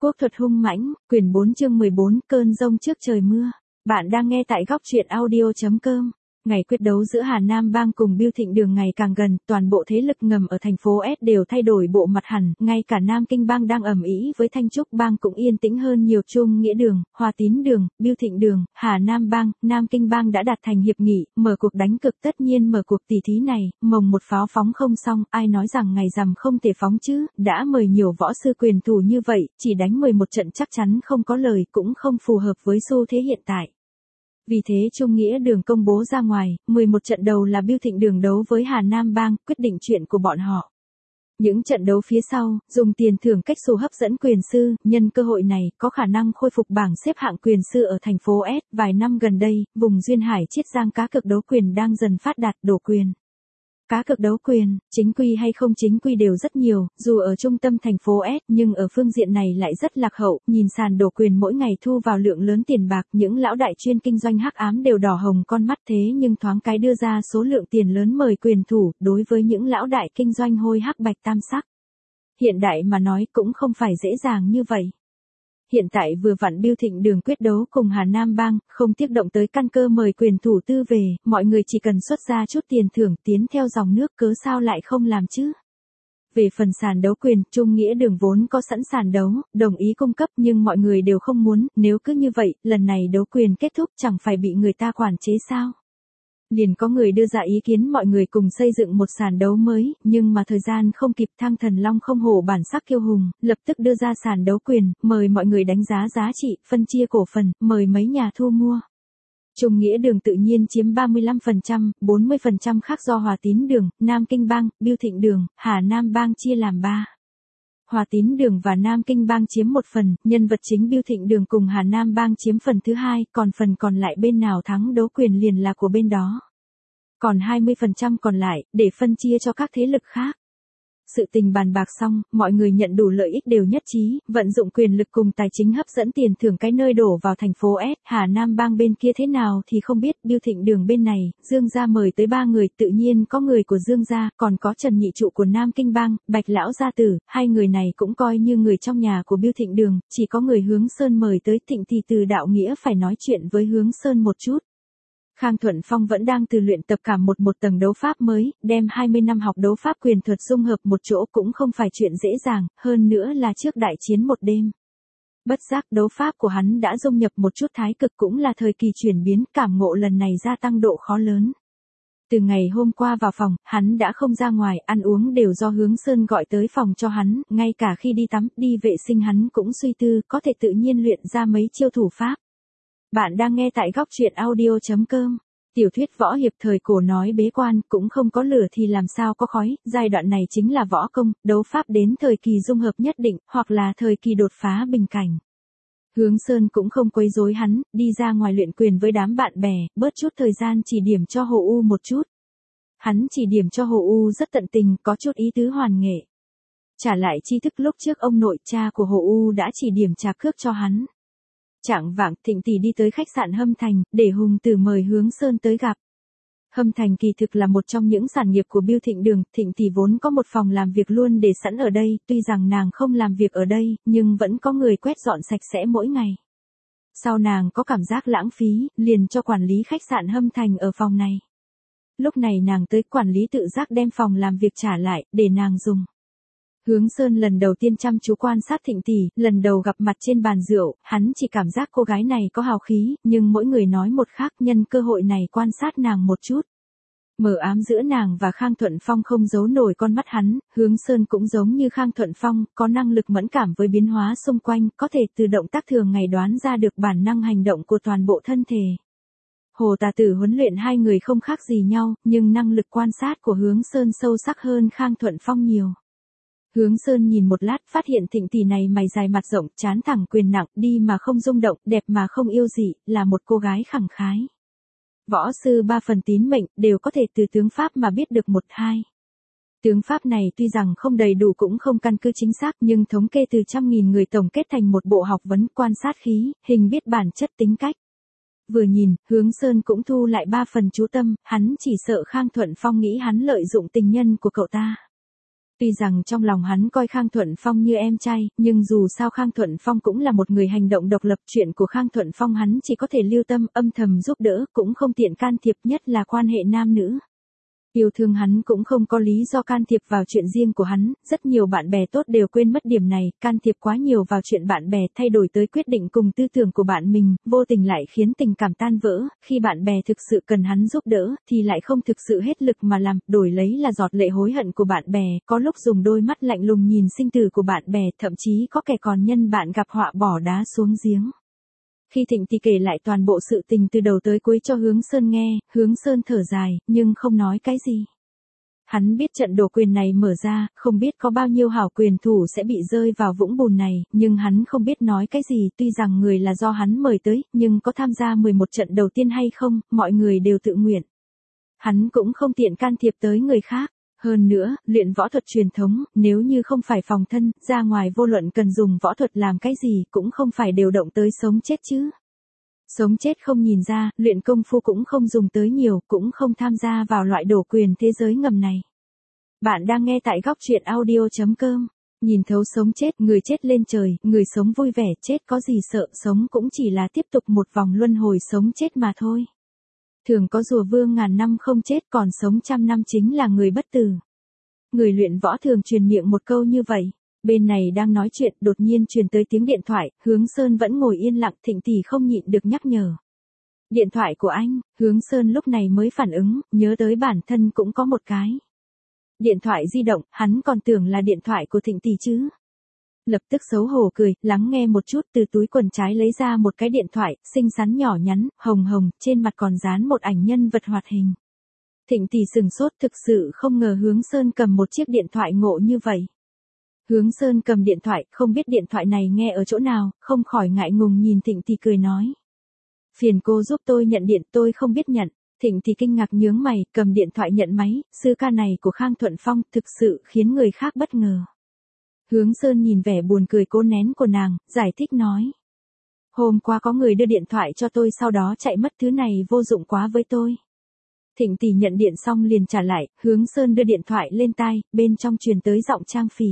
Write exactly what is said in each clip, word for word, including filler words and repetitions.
Quốc thuật hung mãnh, quyển bốn chương mười bốn, cơn giông trước trời mưa. Bạn đang nghe tại góc truyện audio chấm com. Ngày quyết đấu giữa Hà Nam Bang cùng Bưu Thịnh Đường ngày càng gần, toàn bộ thế lực ngầm ở thành phố S đều thay đổi bộ mặt hẳn, ngay cả Nam Kinh Bang đang ầm ĩ với Thanh Trúc Bang cũng yên tĩnh hơn nhiều. Trung Nghĩa Đường, Hòa Tín Đường, Bưu Thịnh Đường, Hà Nam Bang, Nam Kinh Bang đã đạt thành hiệp nghị, mở cuộc đánh cực. Tất nhiên mở cuộc tỷ thí này, mồng một pháo phóng không xong, ai nói rằng ngày rằm không thể phóng chứ, đã mời nhiều võ sư quyền thủ như vậy, chỉ đánh mười một trận chắc chắn không có lời, cũng không phù hợp với xu thế hiện tại. Vì thế Trung Nghĩa Đường công bố ra ngoài, mười một trận đầu là Bưu Thịnh Đường đấu với Hà Nam Bang, quyết định chuyện của bọn họ. Những trận đấu phía sau, dùng tiền thưởng cách xù hấp dẫn quyền sư, nhân cơ hội này, có khả năng khôi phục bảng xếp hạng quyền sư ở thành phố S. Vài năm gần đây, vùng Duyên Hải Chiết Giang cá cược đấu quyền đang dần phát đạt đổ quyền. Cá cược đấu quyền, chính quy hay không chính quy đều rất nhiều, dù ở trung tâm thành phố S, nhưng ở phương diện này lại rất lạc hậu, nhìn sàn đổ quyền mỗi ngày thu vào lượng lớn tiền bạc, những lão đại chuyên kinh doanh hắc ám đều đỏ hồng con mắt. Thế nhưng thoáng cái đưa ra số lượng tiền lớn mời quyền thủ, đối với những lão đại kinh doanh hôi hắc bạch tam sắc. Hiện đại mà nói cũng không phải dễ dàng như vậy. Hiện tại vừa vặn Bưu Thịnh Đường quyết đấu cùng Hà Nam Bang, không tiếc động tới căn cơ mời quyền thủ tư về, mọi người chỉ cần xuất ra chút tiền thưởng tiến theo dòng nước, cớ sao lại không làm chứ. Về phần sàn đấu quyền, Trung Nghĩa Đường vốn có sẵn sàn đấu, đồng ý cung cấp nhưng mọi người đều không muốn, nếu cứ như vậy, lần này đấu quyền kết thúc chẳng phải bị người ta quản chế sao. Liền có người đưa ra ý kiến mọi người cùng xây dựng một sàn đấu mới, nhưng mà thời gian không kịp. Thang Thần Long không hổ bản sắc kiêu hùng, lập tức đưa ra sàn đấu quyền, mời mọi người đánh giá giá trị, phân chia cổ phần, mời mấy nhà thu mua. Trung Nghĩa Đường tự nhiên chiếm ba mươi lăm phần trăm, bốn mươi phần trăm khác do Hòa Tín Đường, Nam Kinh Bang, Bưu Thịnh Đường, Hà Nam Bang chia làm ba. Hòa Tín Đường và Nam Kinh Bang chiếm một phần, nhân vật chính Bưu Thịnh Đường cùng Hà Nam Bang chiếm phần thứ hai, còn phần còn lại bên nào thắng đấu quyền liền là của bên đó. Còn hai mươi phần trăm còn lại, để phân chia cho các thế lực khác. Sự tình bàn bạc xong, mọi người nhận đủ lợi ích đều nhất trí, vận dụng quyền lực cùng tài chính hấp dẫn tiền thưởng cái nơi đổ vào thành phố S. Hà Nam Bang bên kia thế nào thì không biết, Bưu Thịnh Đường bên này, Dương gia mời tới ba người, tự nhiên có người của Dương gia, còn có Trần Nhị Trụ của Nam Kinh Bang, Bạch Lão gia tử, hai người này cũng coi như người trong nhà của Bưu Thịnh Đường, chỉ có người Hướng Sơn mời tới. Thịnh thì từ đạo nghĩa phải nói chuyện với Hướng Sơn một chút. Khang Thuận Phong vẫn đang từ luyện tập cả một một tầng đấu pháp mới, đem hai mươi năm học đấu pháp quyền thuật dung hợp một chỗ cũng không phải chuyện dễ dàng, hơn nữa là trước đại chiến một đêm. Bất giác đấu pháp của hắn đã dung nhập một chút thái cực, cũng là thời kỳ chuyển biến, cảm ngộ lần này gia tăng độ khó lớn. Từ ngày hôm qua vào phòng, hắn đã không ra ngoài, ăn uống đều do Hướng Sơn gọi tới phòng cho hắn, ngay cả khi đi tắm, đi vệ sinh hắn cũng suy tư, có thể tự nhiên luyện ra mấy chiêu thủ pháp. Bạn đang nghe tại góc truyện audio chấm com. Tiểu thuyết võ hiệp thời cổ nói bế quan, cũng không có lửa thì làm sao có khói, giai đoạn này chính là võ công, đấu pháp đến thời kỳ dung hợp nhất định, hoặc là thời kỳ đột phá bình cảnh. Hướng Sơn cũng không quấy rối hắn, đi ra ngoài luyện quyền với đám bạn bè, bớt chút thời gian chỉ điểm cho Hồ U một chút. Hắn chỉ điểm cho Hồ U rất tận tình, có chút ý tứ hoàn nghệ. Trả lại tri thức lúc trước ông nội cha của Hồ U đã chỉ điểm trà cước cho hắn. Chạng vạng, Thịnh tỷ đi tới khách sạn Hâm Thành, để Hùng Tử mời Hướng Sơn tới gặp. Hâm Thành kỳ thực là một trong những sản nghiệp của Bưu Thịnh Đường, Thịnh tỷ vốn có một phòng làm việc luôn để sẵn ở đây, tuy rằng nàng không làm việc ở đây, nhưng vẫn có người quét dọn sạch sẽ mỗi ngày. Sau nàng có cảm giác lãng phí, liền cho quản lý khách sạn Hâm Thành ở phòng này. Lúc này nàng tới, quản lý tự giác đem phòng làm việc trả lại, để nàng dùng. Hướng Sơn lần đầu tiên chăm chú quan sát Thịnh tỷ, lần đầu gặp mặt trên bàn rượu, hắn chỉ cảm giác cô gái này có hào khí, nhưng mỗi người nói một khác, nhân cơ hội này quan sát nàng một chút. Mờ ám giữa nàng và Khang Thuận Phong không giấu nổi con mắt hắn, Hướng Sơn cũng giống như Khang Thuận Phong, có năng lực mẫn cảm với biến hóa xung quanh, có thể từ động tác thường ngày đoán ra được bản năng hành động của toàn bộ thân thể. Hồ Tà Tử huấn luyện hai người không khác gì nhau, nhưng năng lực quan sát của Hướng Sơn sâu sắc hơn Khang Thuận Phong nhiều. Hướng Sơn nhìn một lát, phát hiện Thịnh tỷ này mày dài mặt rộng, trán thẳng quyền nặng, đi mà không rung động, đẹp mà không yêu dị, là một cô gái khẳng khái. Võ sư ba phần tín mệnh, đều có thể từ tướng pháp mà biết được một hai. Tướng pháp này tuy rằng không đầy đủ cũng không căn cứ chính xác, nhưng thống kê từ trăm nghìn người tổng kết thành một bộ học vấn, quan sát khí, hình biết bản chất tính cách. Vừa nhìn, Hướng Sơn cũng thu lại ba phần chú tâm, hắn chỉ sợ Khang Thuận Phong nghĩ hắn lợi dụng tình nhân của cậu ta. Tuy rằng trong lòng hắn coi Khang Thuận Phong như em trai, nhưng dù sao Khang Thuận Phong cũng là một người hành động độc lập, chuyện của Khang Thuận Phong hắn chỉ có thể lưu tâm âm thầm giúp đỡ, cũng không tiện can thiệp, nhất là quan hệ nam nữ. Yêu thương hắn cũng không có lý do can thiệp vào chuyện riêng của hắn, rất nhiều bạn bè tốt đều quên mất điểm này, can thiệp quá nhiều vào chuyện bạn bè thay đổi tới quyết định cùng tư tưởng của bạn mình, vô tình lại khiến tình cảm tan vỡ, khi bạn bè thực sự cần hắn giúp đỡ, thì lại không thực sự hết lực mà làm, đổi lấy là giọt lệ hối hận của bạn bè, có lúc dùng đôi mắt lạnh lùng nhìn sinh tử của bạn bè, thậm chí có kẻ còn nhân bạn gặp họa bỏ đá xuống giếng. Khi Thịnh Tỷ kể lại toàn bộ sự tình từ đầu tới cuối cho Hướng Sơn nghe, Hướng Sơn thở dài, nhưng không nói cái gì. Hắn biết trận đổ quyền này mở ra, không biết có bao nhiêu hảo quyền thủ sẽ bị rơi vào vũng bùn này, nhưng hắn không biết nói cái gì, tuy rằng người là do hắn mời tới, nhưng có tham gia mười một trận đầu tiên hay không, mọi người đều tự nguyện. Hắn cũng không tiện can thiệp tới người khác. Hơn nữa, luyện võ thuật truyền thống, nếu như không phải phòng thân, ra ngoài vô luận cần dùng võ thuật làm cái gì, cũng không phải đều động tới sống chết chứ. Sống chết không nhìn ra, luyện công phu cũng không dùng tới nhiều, cũng không tham gia vào loại đổ quyền thế giới ngầm này. Bạn đang nghe tại góc truyện audio chấm com. Nhìn thấu sống chết, người chết lên trời, người sống vui vẻ, chết có gì sợ, sống cũng chỉ là tiếp tục một vòng luân hồi sống chết mà thôi. Thường có rùa vương ngàn năm không chết, còn sống trăm năm chính là người bất tử. Người luyện võ thường truyền miệng một câu như vậy. Bên này đang nói chuyện, đột nhiên truyền tới tiếng điện thoại, Hướng Sơn vẫn ngồi yên lặng, Thịnh Tỷ không nhịn được nhắc nhở. Điện thoại của anh, Hướng Sơn lúc này mới phản ứng, nhớ tới bản thân cũng có một cái. Điện thoại di động, hắn còn tưởng là điện thoại của Thịnh Tỷ chứ. Lập tức xấu hổ cười, lắng nghe một chút, từ túi quần trái lấy ra một cái điện thoại, xinh xắn nhỏ nhắn, hồng hồng, trên mặt còn dán một ảnh nhân vật hoạt hình. Thịnh Tỷ sừng sốt, thực sự không ngờ Hướng Sơn cầm một chiếc điện thoại ngộ như vậy. Hướng Sơn cầm điện thoại, không biết điện thoại này nghe ở chỗ nào, không khỏi ngại ngùng nhìn Thịnh Tỷ cười nói. Phiền cô giúp tôi nhận điện, tôi không biết nhận. Thịnh Tỷ kinh ngạc nhướng mày, cầm điện thoại nhận máy, sư ca này của Khang Thuận Phong, thực sự khiến người khác bất ngờ. Hướng Sơn nhìn vẻ buồn cười cố nén của nàng, giải thích nói. Hôm qua có người đưa điện thoại cho tôi sau đó chạy mất, thứ này vô dụng quá với tôi. Thịnh Tỷ nhận điện xong liền trả lại, Hướng Sơn đưa điện thoại lên tai, bên trong truyền tới giọng Trang Phỉ.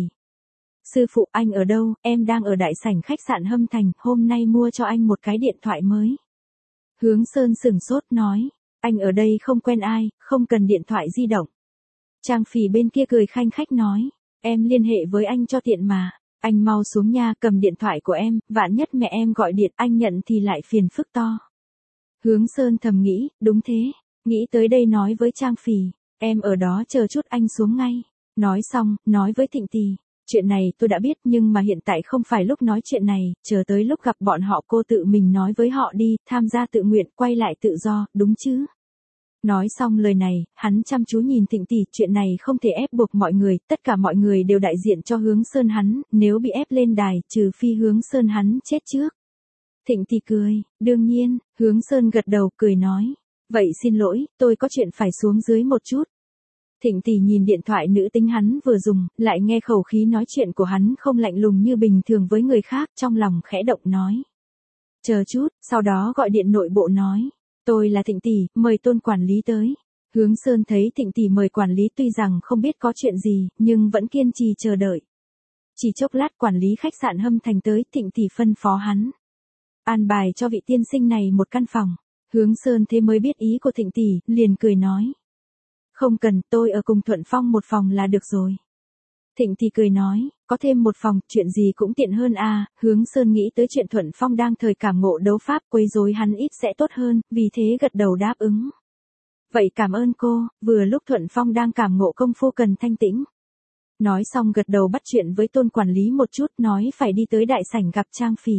Sư phụ, anh ở đâu? Em đang ở đại sảnh khách sạn Hâm Thành, hôm nay mua cho anh một cái điện thoại mới. Hướng Sơn sửng sốt nói, anh ở đây không quen ai, không cần điện thoại di động. Trang Phỉ bên kia cười khanh khách nói, em liên hệ với anh cho tiện mà, anh mau xuống nha, cầm điện thoại của em, vạn nhất mẹ em gọi điện anh nhận thì lại phiền phức to. Hướng Sơn thầm nghĩ, đúng thế, nghĩ tới đây nói với Trang Phỉ, em ở đó chờ chút anh xuống ngay. Nói xong, nói với Thịnh Tỷ, chuyện này tôi đã biết nhưng mà hiện tại không phải lúc nói chuyện này, chờ tới lúc gặp bọn họ cô tự mình nói với họ đi, tham gia tự nguyện, quay lại tự do, đúng chứ? Nói xong lời này, hắn chăm chú nhìn Thịnh Tỷ, chuyện này không thể ép buộc mọi người, tất cả mọi người đều đại diện cho Hướng Sơn hắn, nếu bị ép lên đài, trừ phi Hướng Sơn hắn chết trước. Thịnh Tỷ cười, đương nhiên, Hướng Sơn gật đầu cười nói, vậy xin lỗi, tôi có chuyện phải xuống dưới một chút. Thịnh Tỷ nhìn điện thoại nữ tính hắn vừa dùng, lại nghe khẩu khí nói chuyện của hắn không lạnh lùng như bình thường với người khác, trong lòng khẽ động nói. Chờ chút, sau đó gọi điện nội bộ nói. Tôi là Thịnh Tỷ, mời Tôn quản lý tới. Hướng Sơn thấy Thịnh Tỷ mời quản lý tuy rằng không biết có chuyện gì, nhưng vẫn kiên trì chờ đợi. Chỉ chốc lát quản lý khách sạn Hâm Thành tới, Thịnh Tỷ phân phó hắn. An bài cho vị tiên sinh này một căn phòng. Hướng Sơn thế mới biết ý của Thịnh Tỷ, liền cười nói. Không cần, tôi ở cùng Thuận Phong một phòng là được rồi. Thịnh Tỷ cười nói, có thêm một phòng, chuyện gì cũng tiện hơn à, Hướng Sơn nghĩ tới chuyện Thuận Phong đang thời cảm ngộ đấu pháp, quấy rối hắn ít sẽ tốt hơn, vì thế gật đầu đáp ứng. Vậy cảm ơn cô, vừa lúc Thuận Phong đang cảm ngộ công phu cần thanh tĩnh. Nói xong gật đầu bắt chuyện với Tôn quản lý một chút, nói phải đi tới đại sảnh gặp Trang Phỉ.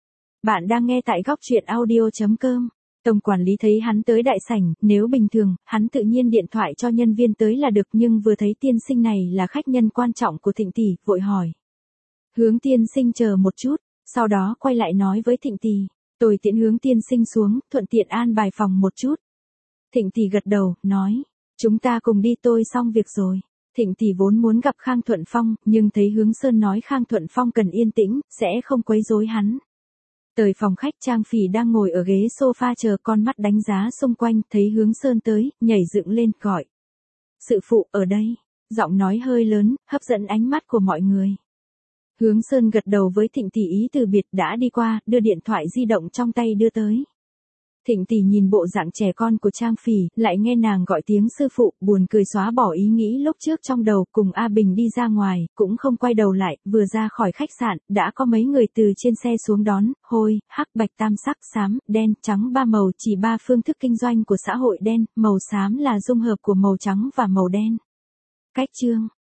Bạn đang nghe tại góc truyện audio chấm com. Tổng quản lý thấy hắn tới đại sảnh, nếu bình thường, hắn tự nhiên điện thoại cho nhân viên tới là được, nhưng vừa thấy tiên sinh này là khách nhân quan trọng của Thịnh Tỷ, vội hỏi. Hướng tiên sinh chờ một chút, sau đó quay lại nói với Thịnh Tỷ, tôi tiễn Hướng tiên sinh xuống, thuận tiện an bài phòng một chút. Thịnh Tỷ gật đầu, nói, chúng ta cùng đi, tôi xong việc rồi. Thịnh Tỷ vốn muốn gặp Khang Thuận Phong, nhưng thấy Hướng Sơn nói Khang Thuận Phong cần yên tĩnh, sẽ không quấy rối hắn. Tới phòng khách, Trang Phỉ đang ngồi ở ghế sofa chờ, con mắt đánh giá xung quanh, thấy Hướng Sơn tới, nhảy dựng lên, gọi. Sự phụ, ở đây. giọng nói hơi lớn, hấp dẫn ánh mắt của mọi người. Hướng Sơn gật đầu với Thịnh Tỷ ý từ biệt đã đi qua, đưa điện thoại di động trong tay đưa tới. Thịnh Tỷ nhìn bộ dạng trẻ con của Trang Phỉ, lại nghe nàng gọi tiếng sư phụ, buồn cười xóa bỏ ý nghĩ lúc trước trong đầu, cùng A Bình đi ra ngoài, cũng không quay đầu lại, vừa ra khỏi khách sạn, đã có mấy người từ trên xe xuống đón, hôi, hắc bạch tam sắc, xám, đen, trắng ba màu, chỉ ba phương thức kinh doanh của xã hội đen, màu xám là dung hợp của màu trắng và màu đen. Cách chương